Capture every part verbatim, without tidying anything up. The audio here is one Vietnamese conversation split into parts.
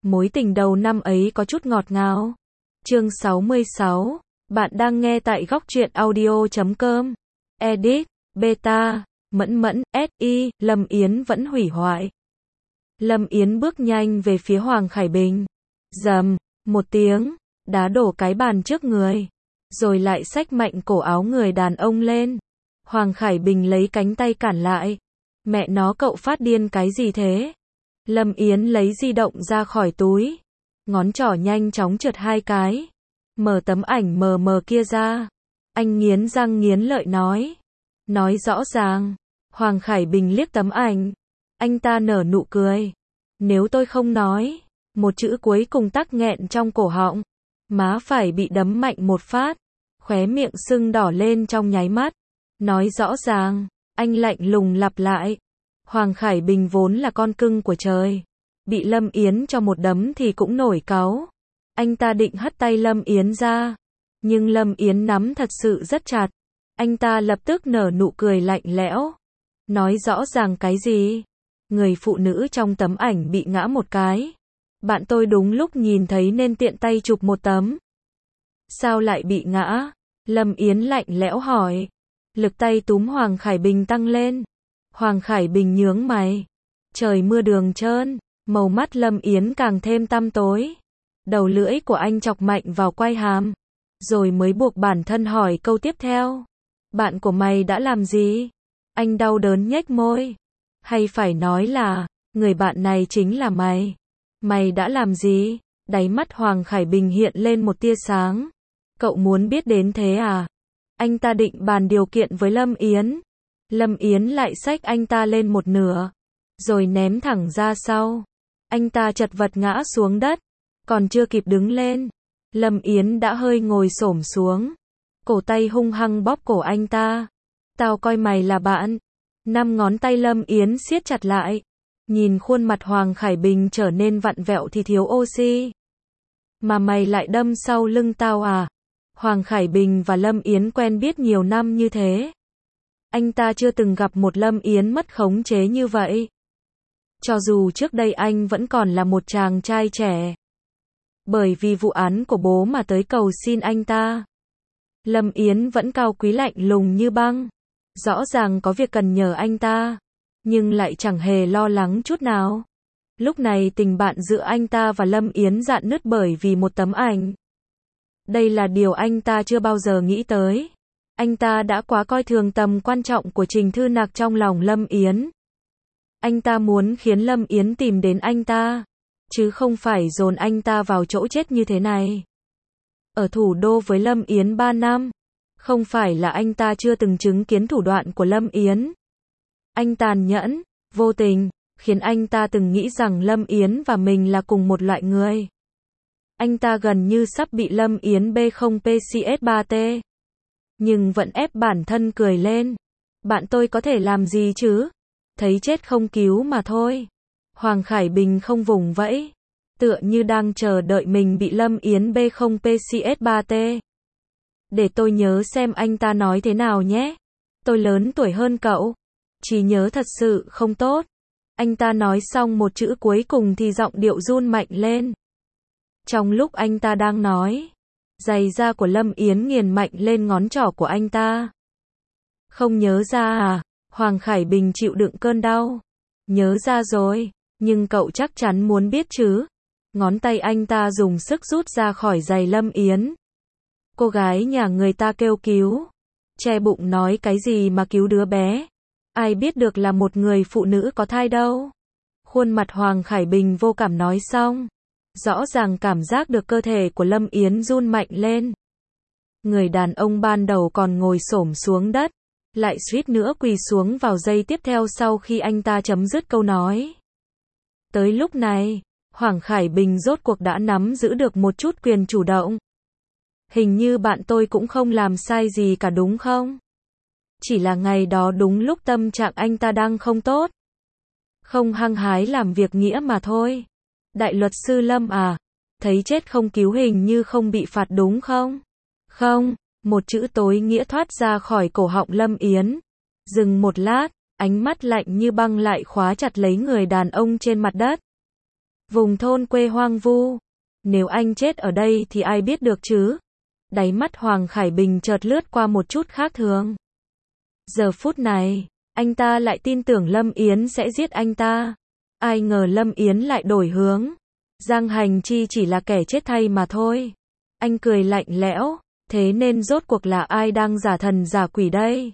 Mối tình đầu năm ấy có chút ngọt ngào. Chương sáu mươi sáu. Bạn đang nghe tại góc truyện audio chấm com. Edit, beta, mẫn mẫn, ét i, Lâm Yến vẫn hủy hoại. Lâm Yến bước nhanh về phía Hoàng Khải Bình. Rầm, một tiếng, đá đổ cái bàn trước người. Rồi lại xách mạnh cổ áo người đàn ông lên. Hoàng Khải Bình lấy cánh tay cản lại. Mẹ nó, cậu phát điên cái gì thế? Lâm Yến lấy di động ra khỏi túi. Ngón trỏ nhanh chóng trượt hai cái. Mở tấm ảnh mờ mờ kia ra. Anh nghiến răng nghiến lợi nói. Nói rõ ràng. Hoàng Khải Bình liếc tấm ảnh. Anh ta nở nụ cười. Nếu tôi không nói. Một chữ cuối cùng tắc nghẹn trong cổ họng. Má phải bị đấm mạnh một phát. Khóe miệng sưng đỏ lên trong nháy mắt. Nói rõ ràng. Anh lạnh lùng lặp lại. Hoàng Khải Bình vốn là con cưng của trời. Bị Lâm Yến cho một đấm thì cũng nổi cáu. Anh ta định hất tay Lâm Yến ra. Nhưng Lâm Yến nắm thật sự rất chặt. Anh ta lập tức nở nụ cười lạnh lẽo. Nói rõ ràng cái gì? Người phụ nữ trong tấm ảnh bị ngã một cái. Bạn tôi đúng lúc nhìn thấy nên tiện tay chụp một tấm. Sao lại bị ngã? Lâm Yến lạnh lẽo hỏi. Lực tay túm Hoàng Khải Bình tăng lên. Hoàng Khải Bình nhướng mày. Trời mưa đường trơn. Màu mắt Lâm Yến càng thêm tăm tối. Đầu lưỡi của anh chọc mạnh vào quai hàm. Rồi mới buộc bản thân hỏi câu tiếp theo. Bạn của mày đã làm gì? Anh đau đớn nhếch môi. Hay phải nói là, người bạn này chính là mày. Mày đã làm gì? Đáy mắt Hoàng Khải Bình hiện lên một tia sáng. Cậu muốn biết đến thế à? Anh ta định bàn điều kiện với Lâm Yến. Lâm Yến lại xách anh ta lên một nửa. Rồi ném thẳng ra sau. Anh ta chật vật ngã xuống đất. Còn chưa kịp đứng lên. Lâm Yến đã hơi ngồi xổm xuống. Cổ tay hung hăng bóp cổ anh ta. Tao coi mày là bạn. Năm ngón tay Lâm Yến siết chặt lại. Nhìn khuôn mặt Hoàng Khải Bình trở nên vặn vẹo thì thiếu oxy. Mà mày lại đâm sau lưng tao à? Hoàng Khải Bình và Lâm Yến quen biết nhiều năm như thế. Anh ta chưa từng gặp một Lâm Yến mất khống chế như vậy. Cho dù trước đây anh vẫn còn là một chàng trai trẻ. Bởi vì vụ án của bố mà tới cầu xin anh ta. Lâm Yến vẫn cao quý lạnh lùng như băng. Rõ ràng có việc cần nhờ anh ta. Nhưng lại chẳng hề lo lắng chút nào. Lúc này tình bạn giữa anh ta và Lâm Yến rạn nứt bởi vì một tấm ảnh. Đây là điều anh ta chưa bao giờ nghĩ tới. Anh ta đã quá coi thường tầm quan trọng của Trình Thư Nặc trong lòng Lâm Yến. Anh ta muốn khiến Lâm Yến tìm đến anh ta. Chứ không phải dồn anh ta vào chỗ chết như thế này. Ở thủ đô với Lâm Yến ba năm. Không phải là anh ta chưa từng chứng kiến thủ đoạn của Lâm Yến. Anh tàn nhẫn, vô tình, khiến anh ta từng nghĩ rằng Lâm Yến và mình là cùng một loại người. Anh ta gần như sắp bị Lâm Yến bê không pê xê ét ba tê. Nhưng vẫn ép bản thân cười lên. Bạn tôi có thể làm gì chứ? Thấy chết không cứu mà thôi. Hoàng Khải Bình không vùng vẫy. Tựa như đang chờ đợi mình bị Lâm Yến bê không pê xê ét ba tê. Để tôi nhớ xem anh ta nói thế nào nhé. Tôi lớn tuổi hơn cậu. Trí nhớ thật sự không tốt. Anh ta nói xong một chữ cuối cùng thì giọng điệu run mạnh lên. Trong lúc anh ta đang nói, giày da của Lâm Yến nghiền mạnh lên ngón trỏ của anh ta. Không nhớ ra à? Hoàng Khải Bình chịu đựng cơn đau. Nhớ ra rồi, nhưng cậu chắc chắn muốn biết chứ. Ngón tay anh ta dùng sức rút ra khỏi giày Lâm Yến. Cô gái nhà người ta kêu cứu. Che bụng nói cái gì mà cứu đứa bé. Ai biết được là một người phụ nữ có thai đâu. Khuôn mặt Hoàng Khải Bình vô cảm nói xong. Rõ ràng cảm giác được cơ thể của Lâm Yến run mạnh lên. Người đàn ông ban đầu còn ngồi xổm xuống đất. Lại suýt nữa quỳ xuống vào giây tiếp theo sau khi anh ta chấm dứt câu nói. Tới lúc này, Hoàng Khải Bình rốt cuộc đã nắm giữ được một chút quyền chủ động. Hình như bạn tôi cũng không làm sai gì cả đúng không? Chỉ là ngày đó đúng lúc tâm trạng anh ta đang không tốt. Không hăng hái làm việc nghĩa mà thôi. Đại luật sư Lâm à, thấy chết không cứu hình như không bị phạt đúng không? Không, một chữ tối nghĩa thoát ra khỏi cổ họng Lâm Yến. Dừng một lát, ánh mắt lạnh như băng lại khóa chặt lấy người đàn ông trên mặt đất. Vùng thôn quê hoang vu. Nếu anh chết ở đây thì ai biết được chứ? Đáy mắt Hoàng Khải Bình chợt lướt qua một chút khác thường. Giờ phút này, anh ta lại tin tưởng Lâm Yến sẽ giết anh ta. Ai ngờ Lâm Yến lại đổi hướng. Giang Hành Chi chỉ là kẻ chết thay mà thôi. Anh cười lạnh lẽo, thế nên rốt cuộc là ai đang giả thần giả quỷ đây?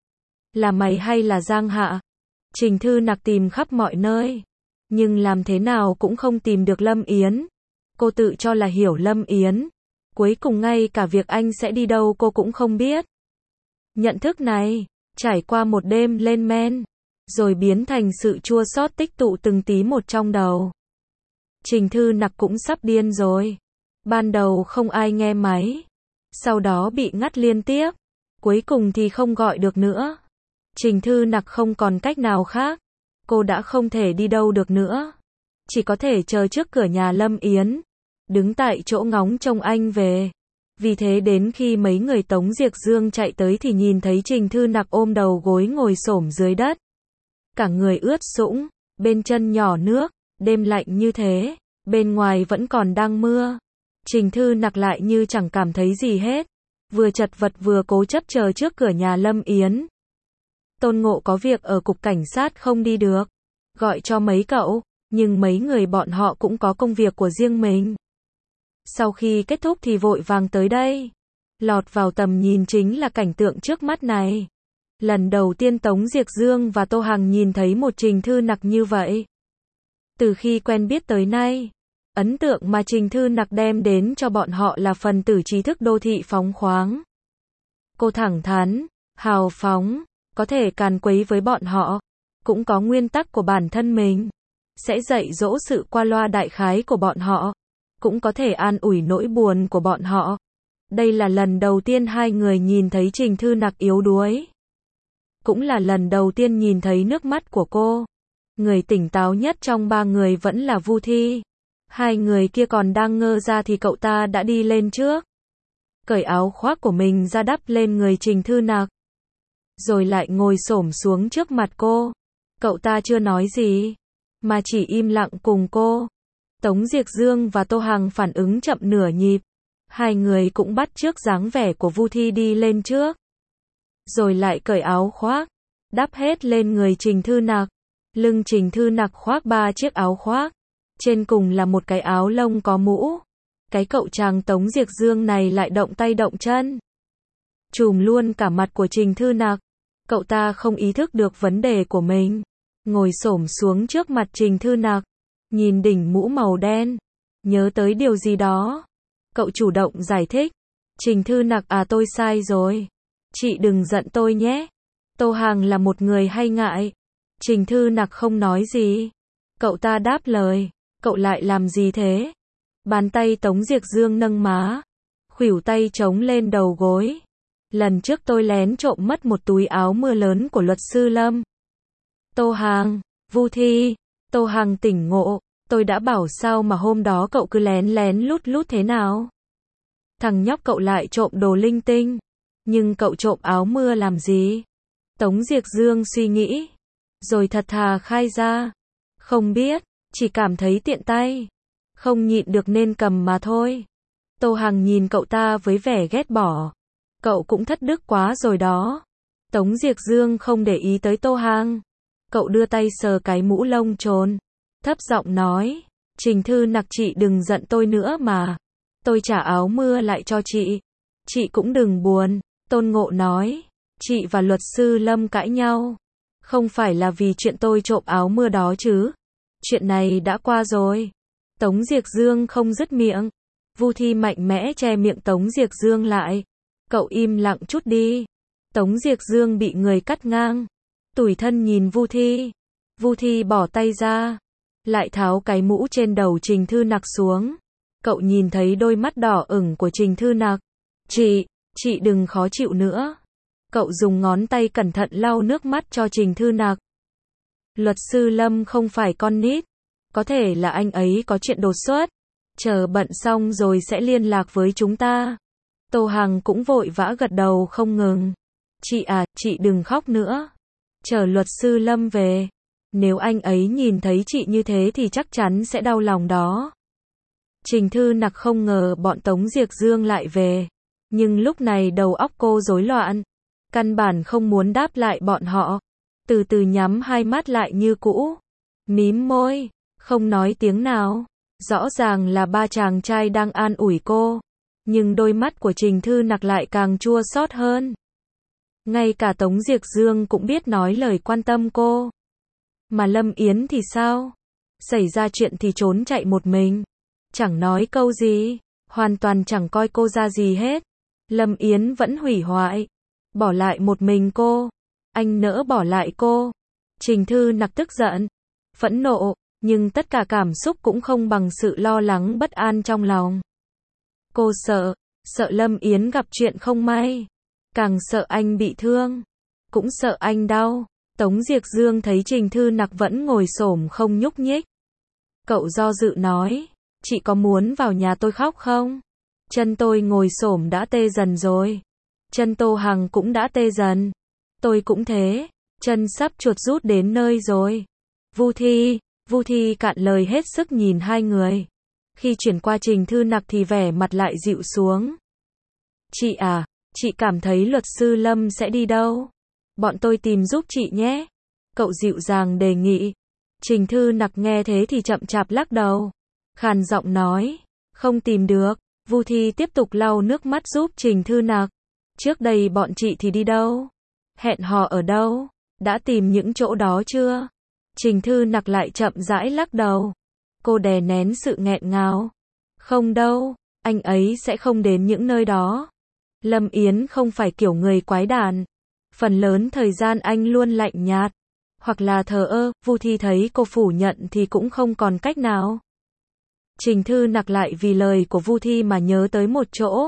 Là mày hay là Giang Hạ? Trình Thư Nặc tìm khắp mọi nơi, nhưng làm thế nào cũng không tìm được Lâm Yến. Cô tự cho là hiểu Lâm Yến, cuối cùng ngay cả việc anh sẽ đi đâu cô cũng không biết. Nhận thức này, trải qua một đêm lên men, rồi biến thành sự chua xót tích tụ từng tí một trong đầu. Trình Thư Nặc cũng sắp điên rồi. Ban đầu không ai nghe máy, sau đó bị ngắt liên tiếp, cuối cùng thì không gọi được nữa. Trình Thư Nặc không còn cách nào khác, cô đã không thể đi đâu được nữa, chỉ có thể chờ trước cửa nhà Lâm Yến, đứng tại chỗ ngóng trông anh về. Vì thế đến khi mấy người Tống Diệc Dương chạy tới thì nhìn thấy Trình Thư Nặc ôm đầu gối ngồi xổm dưới đất, cả người ướt sũng, bên chân nhỏ nước, đêm lạnh như thế, bên ngoài vẫn còn đang mưa. Trình Thư Nặc lại như chẳng cảm thấy gì hết, vừa chật vật vừa cố chấp chờ trước cửa nhà Lâm Yến. Tôn Ngộ có việc ở cục cảnh sát không đi được, gọi cho mấy cậu, nhưng mấy người bọn họ cũng có công việc của riêng mình. Sau khi kết thúc thì vội vàng tới đây. Lọt vào tầm nhìn chính là cảnh tượng trước mắt này. Lần đầu tiên Tống Diệc Dương và Tô Hằng nhìn thấy một Trình Thư Nặc như vậy. Từ khi quen biết tới nay, ấn tượng mà Trình Thư Nặc đem đến cho bọn họ là phần tử trí thức đô thị phóng khoáng. Cô thẳng thắn, hào phóng, có thể càn quấy với bọn họ, cũng có nguyên tắc của bản thân mình, sẽ dạy dỗ sự qua loa đại khái của bọn họ, cũng có thể an ủi nỗi buồn của bọn họ. Đây là lần đầu tiên hai người nhìn thấy Trình Thư Nặc yếu đuối. Cũng là lần đầu tiên nhìn thấy nước mắt của cô. Người tỉnh táo nhất trong ba người vẫn là Vu Thi. Hai người kia còn đang ngơ ra thì cậu ta đã đi lên trước, cởi áo khoác của mình ra đắp lên người Trình Thư Nặc, rồi lại ngồi xổm xuống trước mặt cô. Cậu ta chưa nói gì, mà chỉ im lặng cùng cô. Tống Diệc Dương và Tô Hằng phản ứng chậm nửa nhịp. Hai người cũng bắt chước dáng vẻ của Vu Thi đi lên trước, rồi lại cởi áo khoác, đắp hết lên người Trình Thư Nặc. Lưng Trình Thư Nặc khoác ba chiếc áo khoác, trên cùng là một cái áo lông có mũ. Cái cậu chàng Tống Diệc Dương này lại động tay động chân, trùm luôn cả mặt của Trình Thư Nặc. Cậu ta không ý thức được vấn đề của mình, ngồi xổm xuống trước mặt Trình Thư Nặc, nhìn đỉnh mũ màu đen, nhớ tới điều gì đó. Cậu chủ động giải thích. Trình Thư Nặc à, tôi sai rồi, chị đừng giận tôi nhé. Tô Hằng là một người hay ngại. Trình Thư Nặc không nói gì. Cậu ta đáp lời, cậu lại làm gì thế? Bàn tay Tống Diệc Dương nâng má, khuỷu tay chống lên đầu gối. Lần trước tôi lén trộm mất một túi áo mưa lớn của luật sư Lâm. Tô Hằng, Vu Thi. Tô Hằng tỉnh ngộ, tôi đã bảo sao mà hôm đó cậu cứ lén lén lút lút thế nào? Thằng nhóc cậu lại trộm đồ linh tinh, nhưng cậu trộm áo mưa làm gì? Tống Diệc Dương suy nghĩ, rồi thật thà khai ra, không biết, chỉ cảm thấy tiện tay, không nhịn được nên cầm mà thôi. Tô Hằng nhìn cậu ta với vẻ ghét bỏ, cậu cũng thất đức quá rồi đó. Tống Diệc Dương không để ý tới Tô Hằng, cậu đưa tay sờ cái mũ lông trồn, thấp giọng nói, Trình Thư Nặc chị đừng giận tôi nữa mà, tôi trả áo mưa lại cho chị, chị cũng đừng buồn. Tôn Ngộ nói, chị và luật sư Lâm cãi nhau, không phải là vì chuyện tôi trộm áo mưa đó chứ, chuyện này đã qua rồi. Tống Diệc Dương không dứt miệng, Vu Thi mạnh mẽ che miệng Tống Diệc Dương lại, cậu im lặng chút đi. Tống Diệc Dương bị người cắt ngang, tủi thân nhìn Vu Thi. Vu Thi bỏ tay ra, lại tháo cái mũ trên đầu Trình Thư Nặc xuống. Cậu nhìn thấy đôi mắt đỏ ửng của Trình Thư Nặc. Chị, chị đừng khó chịu nữa. Cậu dùng ngón tay cẩn thận lau nước mắt cho Trình Thư Nặc. Luật sư Lâm không phải con nít, có thể là anh ấy có chuyện đột xuất, chờ bận xong rồi sẽ liên lạc với chúng ta. Tô Hằng cũng vội vã gật đầu không ngừng. Chị à, chị đừng khóc nữa. Chờ luật sư Lâm về, Nếu anh ấy nhìn thấy chị như thế thì chắc chắn sẽ đau lòng đó. Trình Thư Nặc không ngờ bọn Tống Diệc Dương lại về. Nhưng lúc này đầu óc cô rối loạn. Căn bản không muốn đáp lại bọn họ. Từ từ nhắm hai mắt lại như cũ. Mím môi. Không nói tiếng nào. Rõ ràng là ba chàng trai đang an ủi cô. Nhưng đôi mắt của Trình Thư Nặc lại càng chua xót hơn. Ngay cả Tống Diệc Dương cũng biết nói lời quan tâm cô. Mà Lâm Yến thì sao? Xảy ra chuyện thì trốn chạy một mình. Chẳng nói câu gì. Hoàn toàn chẳng coi cô ra gì hết. Lâm Yến vẫn hủy hoại. Bỏ lại một mình cô. Anh nỡ bỏ lại cô. Trình Thư Nặc tức giận. Phẫn nộ. Nhưng tất cả cảm xúc cũng không bằng sự lo lắng bất an trong lòng. Cô sợ. Sợ Lâm Yến gặp chuyện không may. Càng sợ anh bị thương. Cũng sợ anh đau. Tống Diệc Dương thấy Trình Thư Nặc vẫn ngồi xổm không nhúc nhích. Cậu do dự nói. Chị có muốn vào nhà tôi khóc không? Chân tôi ngồi xổm đã tê dần rồi. Chân Tô Hằng cũng đã tê dần. Tôi cũng thế. Chân sắp chuột rút đến nơi rồi. Vu Thi. Vu Thi cạn lời hết sức nhìn hai người. Khi chuyển qua Trình Thư Nặc thì vẻ mặt lại dịu xuống. Chị à, chị cảm thấy luật sư Lâm sẽ đi đâu? Bọn tôi tìm giúp chị nhé. Cậu dịu dàng đề nghị. Trình Thư Nặc nghe thế thì chậm chạp lắc đầu. Khàn giọng nói. Không tìm được. Vu Thi tiếp tục lau nước mắt giúp Trình Thư Nặc. Trước đây bọn chị thì đi đâu? Hẹn hò ở đâu? Đã tìm những chỗ đó chưa? Trình Thư Nặc lại chậm rãi lắc đầu. Cô đè nén sự nghẹn ngào. Không đâu, anh ấy sẽ không đến những nơi đó. Lâm Yến không phải kiểu người quái đản. Phần lớn thời gian anh luôn lạnh nhạt. Hoặc là thờ ơ. Vu Thi thấy cô phủ nhận thì cũng không còn cách nào. Trình Thư Nặc lại vì lời của Vu Thi mà nhớ tới một chỗ.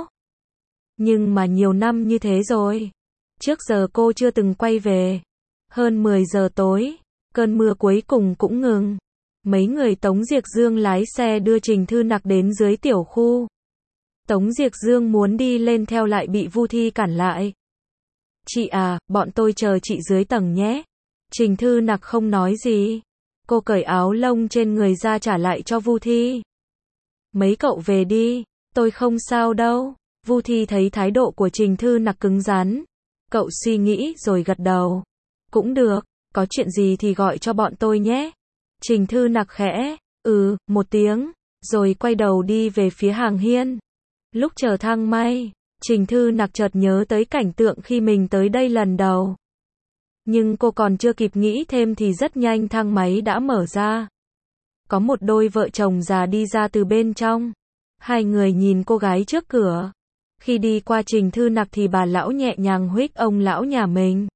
Nhưng mà nhiều năm như thế rồi. Trước giờ cô chưa từng quay về. Hơn mười giờ tối. Cơn mưa cuối cùng cũng ngừng. Mấy người Tống Diệc Dương lái xe đưa Trình Thư Nặc đến dưới tiểu khu. Tống Diệc Dương muốn đi lên theo lại bị Vu Thi cản lại. Chị à, bọn tôi chờ chị dưới tầng nhé. Trình Thư Nặc không nói gì. Cô cởi áo lông trên người ra trả lại cho Vu Thi. Mấy cậu về đi, tôi không sao đâu. Vu Thi thấy thái độ của Trình Thư Nặc cứng rắn. Cậu suy nghĩ rồi gật đầu. Cũng được, có chuyện gì thì gọi cho bọn tôi nhé. Trình Thư Nặc khẽ, ừ, một tiếng, rồi quay đầu đi về phía hàng hiên. Lúc chờ thang máy, Trình Thư Nặc chợt nhớ tới cảnh tượng khi mình tới đây lần đầu. Nhưng cô còn chưa kịp nghĩ thêm thì rất nhanh thang máy đã mở ra. Có một đôi vợ chồng già đi ra từ bên trong. Hai người nhìn cô gái trước cửa. Khi đi qua Trình Thư Nặc thì bà lão nhẹ nhàng huých ông lão nhà mình.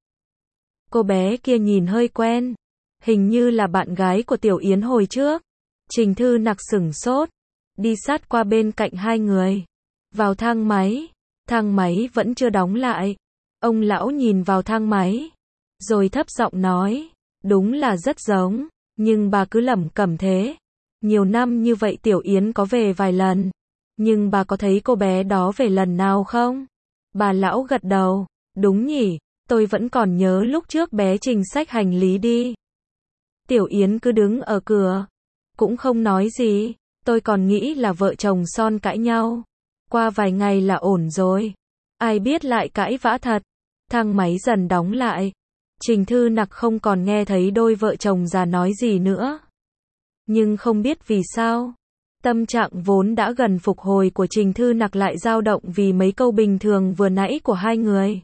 Cô bé kia nhìn hơi quen. Hình như là bạn gái của Tiểu Yến hồi trước. Trình Thư Nặc sửng sốt. Đi sát qua bên cạnh hai người. Vào thang máy. Thang máy vẫn chưa đóng lại. Ông lão nhìn vào thang máy. Rồi thấp giọng nói. Đúng là rất giống. Nhưng bà cứ lẩm cẩm thế. Nhiều năm như vậy Tiểu Yến có về vài lần. Nhưng bà có thấy cô bé đó về lần nào không? Bà lão gật đầu. Đúng nhỉ, tôi vẫn còn nhớ lúc trước bé Trình xách hành lý đi. Tiểu Yến cứ đứng ở cửa. Cũng không nói gì. Tôi còn nghĩ là vợ chồng son cãi nhau. Qua vài ngày là ổn rồi. Ai biết lại cãi vã thật. Thang máy dần đóng lại. Trình Thư Nặc không còn nghe thấy đôi vợ chồng già nói gì nữa. Nhưng không biết vì sao. Tâm trạng vốn đã gần phục hồi của Trình Thư Nặc lại dao động vì mấy câu bình thường vừa nãy của hai người.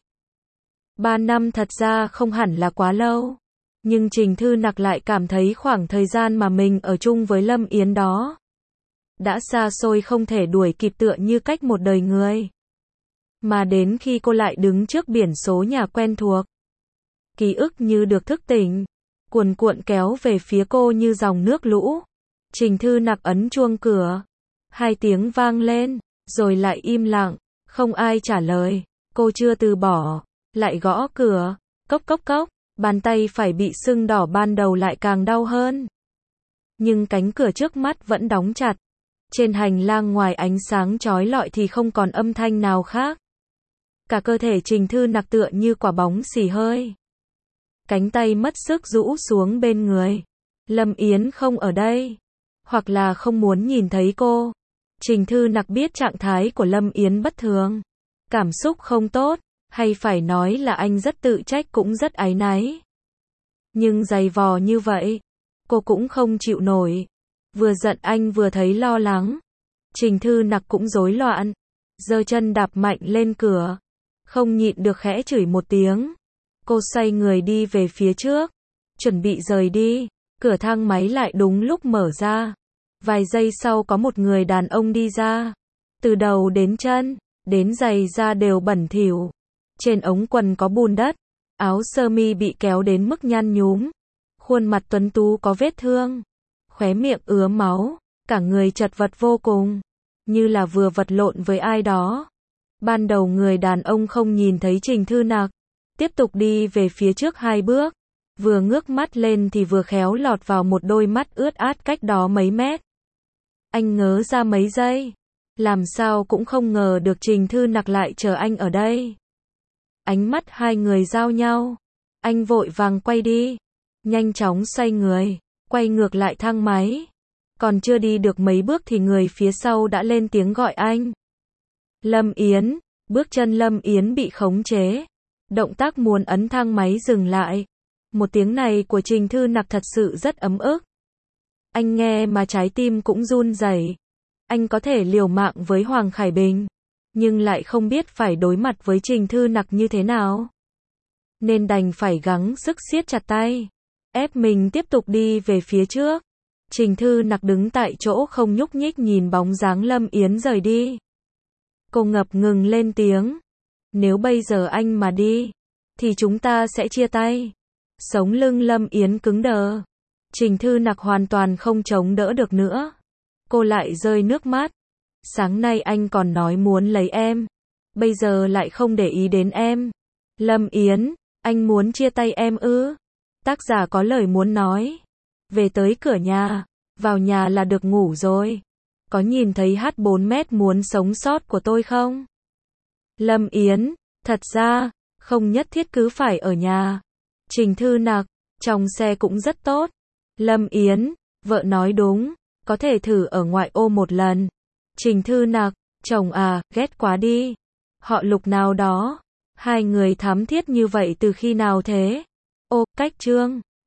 Ba năm thật ra không hẳn là quá lâu. Nhưng Trình Thư Nặc lại cảm thấy khoảng thời gian mà mình ở chung với Lâm Yến đó đã xa xôi không thể đuổi kịp tựa như cách một đời người. Mà đến khi cô lại đứng trước biển số nhà quen thuộc. Ký ức như được thức tỉnh. Cuồn cuộn kéo về phía cô như dòng nước lũ. Trình Thư Nặc ấn chuông cửa. Hai tiếng vang lên. Rồi lại im lặng. Không ai trả lời. Cô chưa từ bỏ. Lại gõ cửa. Cốc cốc cốc. Bàn tay phải bị sưng đỏ ban đầu lại càng đau hơn. Nhưng cánh cửa trước mắt vẫn đóng chặt. Trên hành lang ngoài ánh sáng chói lọi thì không còn âm thanh nào khác. Cả cơ thể Trình Thư Nặc tựa như quả bóng xì hơi. cánh tay mất sức rũ xuống bên người. Lâm Yến không ở đây, hoặc là không muốn nhìn thấy cô. Trình Thư Nặc biết trạng thái của Lâm Yến bất thường, cảm xúc không tốt, hay phải nói là anh rất tự trách cũng rất áy náy. Nhưng giày vò như vậy, cô cũng không chịu nổi. Vừa giận anh vừa thấy lo lắng. Trình Thư Nặc cũng rối loạn, giơ chân đạp mạnh lên cửa, không nhịn được khẽ chửi một tiếng. Cô xoay người đi về phía trước, chuẩn bị rời đi. Cửa thang máy lại đúng lúc mở ra. Vài giây sau có một người đàn ông đi ra. Từ đầu đến chân, đến giày da đều bẩn thỉu. Trên ống quần có bùn đất, áo sơ mi bị kéo đến mức nhăn nhúm. Khuôn mặt tuấn tú có vết thương, khóe miệng ứa máu, cả người chật vật vô cùng, như là vừa vật lộn với ai đó. Ban đầu người đàn ông không nhìn thấy Trình Thư Nặc, tiếp tục đi về phía trước hai bước, vừa ngước mắt lên thì vừa khéo lọt vào một đôi mắt ướt át cách đó mấy mét. Anh ngớ ra mấy giây, làm sao cũng không ngờ được Trình Thư Nặc lại chờ anh ở đây. Ánh mắt hai người giao nhau, anh vội vàng quay đi, nhanh chóng xoay người, quay ngược lại thang máy. Còn chưa đi được mấy bước thì người phía sau đã lên tiếng gọi anh. Lâm Yến, bước chân Lâm Yến bị khống chế, động tác muốn ấn thang máy dừng lại. Một tiếng này của Trình Thư Nặc thật sự rất ấm ức. Anh nghe mà trái tim cũng run rẩy. Anh có thể liều mạng với Hoàng Khải Bình, nhưng lại không biết phải đối mặt với Trình Thư Nặc như thế nào. Nên đành phải gắng sức siết chặt tay, ép mình tiếp tục đi về phía trước. Trình Thư Nặc đứng tại chỗ không nhúc nhích nhìn bóng dáng Lâm Yến rời đi. Cô ngập ngừng lên tiếng. Nếu bây giờ anh mà đi, thì chúng ta sẽ chia tay. Sống lưng Lâm Yến cứng đờ. Trình Thư Nặc hoàn toàn không chống đỡ được nữa. Cô lại rơi nước mắt. Sáng nay anh còn nói muốn lấy em, bây giờ lại không để ý đến em. Lâm Yến, anh muốn chia tay em ư? Tác giả có lời muốn nói. Về tới cửa nhà, vào nhà là được ngủ rồi. Có nhìn thấy H bốn mét muốn sống sót của tôi không? Lâm Yến, thật ra, không nhất thiết cứ phải ở nhà. Trình Thư Nặc, trong xe cũng rất tốt. Lâm Yến, vợ nói đúng, có thể thử ở ngoại ô một lần. Trình Thư Nặc, chồng à, ghét quá đi. Họ Lục nào đó, hai người thắm thiết như vậy từ khi nào thế? Ô, cách Trương.